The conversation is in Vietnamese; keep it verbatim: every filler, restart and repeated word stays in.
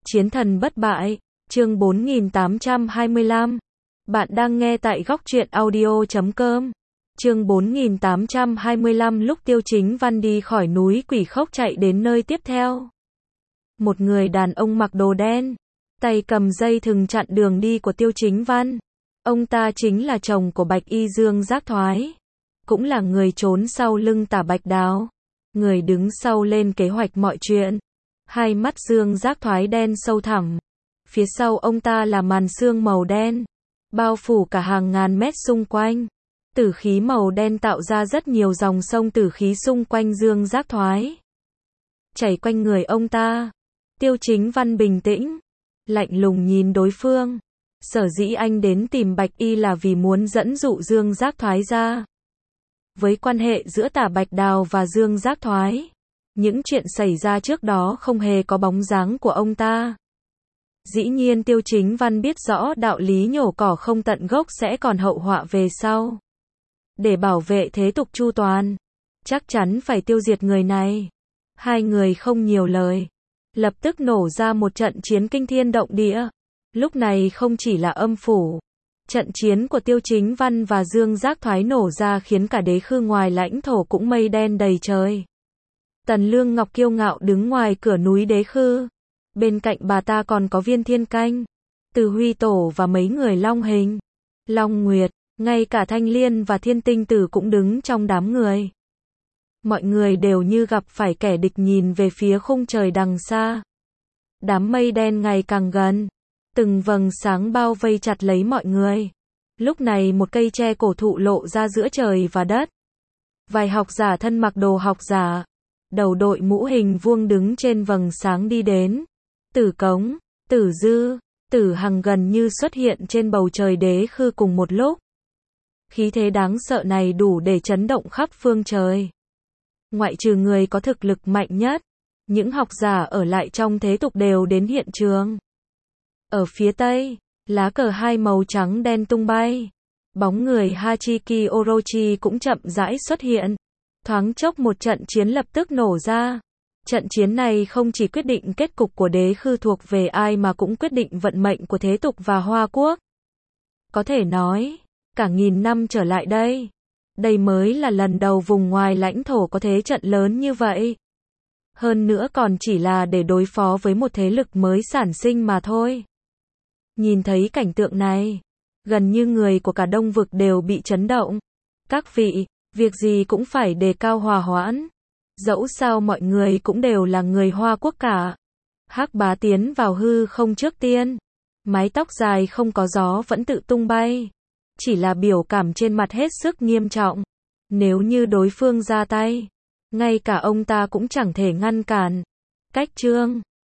Chiến thần bất bại, chương bốn nghìn tám trăm hai mươi lăm. Bạn đang nghe tại góc truyện audio chấm com. Chương bốn nghìn tám trăm hai mươi lăm lúc Tiêu Chính Văn đi khỏi núi Quỷ Khốc chạy đến nơi tiếp theo. Một người đàn ông mặc đồ đen, tay cầm dây thừng chặn đường đi của Tiêu Chính Văn. Ông ta chính là chồng của Bạch Y Dương Giác Thoái, cũng là người trốn sau lưng Tả Bạch Đào, người đứng sau lên kế hoạch mọi chuyện. Hai mắt Dương Giác Thoái đen sâu thẳm, phía sau ông ta là màn sương màu đen, bao phủ cả hàng ngàn mét xung quanh. Tử khí màu đen tạo ra rất nhiều dòng sông tử khí xung quanh Dương Giác Thoái, chảy quanh người ông ta. Tiêu Chính Văn bình tĩnh, lạnh lùng nhìn đối phương. Sở dĩ anh đến tìm Bạch Y là vì muốn dẫn dụ Dương Giác Thoái ra. Với quan hệ giữa Tả Bạch Đào và Dương Giác Thoái, những chuyện xảy ra trước đó không hề có bóng dáng của ông ta. Dĩ nhiên Tiêu Chính Văn biết rõ đạo lý nhổ cỏ không tận gốc sẽ còn hậu họa về sau. Để bảo vệ thế tục chu toàn, chắc chắn phải tiêu diệt người này. Hai người không nhiều lời, lập tức nổ ra một trận chiến kinh thiên động địa. Lúc này không chỉ là âm phủ, trận chiến của Tiêu Chính Văn và Dương Giác Thoái nổ ra khiến cả đế khư ngoài lãnh thổ cũng mây đen đầy trời. Tần Lương Ngọc kiêu ngạo đứng ngoài cửa núi đế khư. Bên cạnh bà ta còn có Viên Thiên Canh, Từ Huy Tổ và mấy người Long Hình, Long Nguyệt, ngay cả Thanh Liên và Thiên Tinh Tử cũng đứng trong đám người. Mọi người đều như gặp phải kẻ địch nhìn về phía khung trời đằng xa. Đám mây đen ngày càng gần, từng vầng sáng bao vây chặt lấy mọi người. Lúc này một cây tre cổ thụ lộ ra giữa trời và đất. Vài học giả thân mặc đồ học giả, đầu đội mũ hình vuông đứng trên vầng sáng đi đến. Tử Cống, Tử Dư, Tử Hằng gần như xuất hiện trên bầu trời đế khư cùng một lúc. Khí thế đáng sợ này đủ để chấn động khắp phương trời. Ngoại trừ người có thực lực mạnh nhất, những học giả ở lại trong thế tục đều đến hiện trường. Ở phía tây, lá cờ hai màu trắng đen tung bay. Bóng người Hachiki Orochi cũng chậm rãi xuất hiện. Thoáng chốc một trận chiến lập tức nổ ra. Trận chiến này không chỉ quyết định kết cục của đế khư thuộc về ai mà cũng quyết định vận mệnh của thế tục và Hoa Quốc. Có thể nói, cả nghìn năm trở lại đây, đây mới là lần đầu vùng ngoài lãnh thổ có thế trận lớn như vậy. Hơn nữa còn chỉ là để đối phó với một thế lực mới sản sinh mà thôi. Nhìn thấy cảnh tượng này, gần như người của cả Đông Vực đều bị chấn động. Các vị, việc gì cũng phải đề cao hòa hoãn. Dẫu sao mọi người cũng đều là người Hoa Quốc cả. Hắc Bá tiến vào hư không trước tiên. Mái tóc dài không có gió vẫn tự tung bay. Chỉ là biểu cảm trên mặt hết sức nghiêm trọng. Nếu như đối phương ra tay, ngay cả ông ta cũng chẳng thể ngăn cản. Cách trương,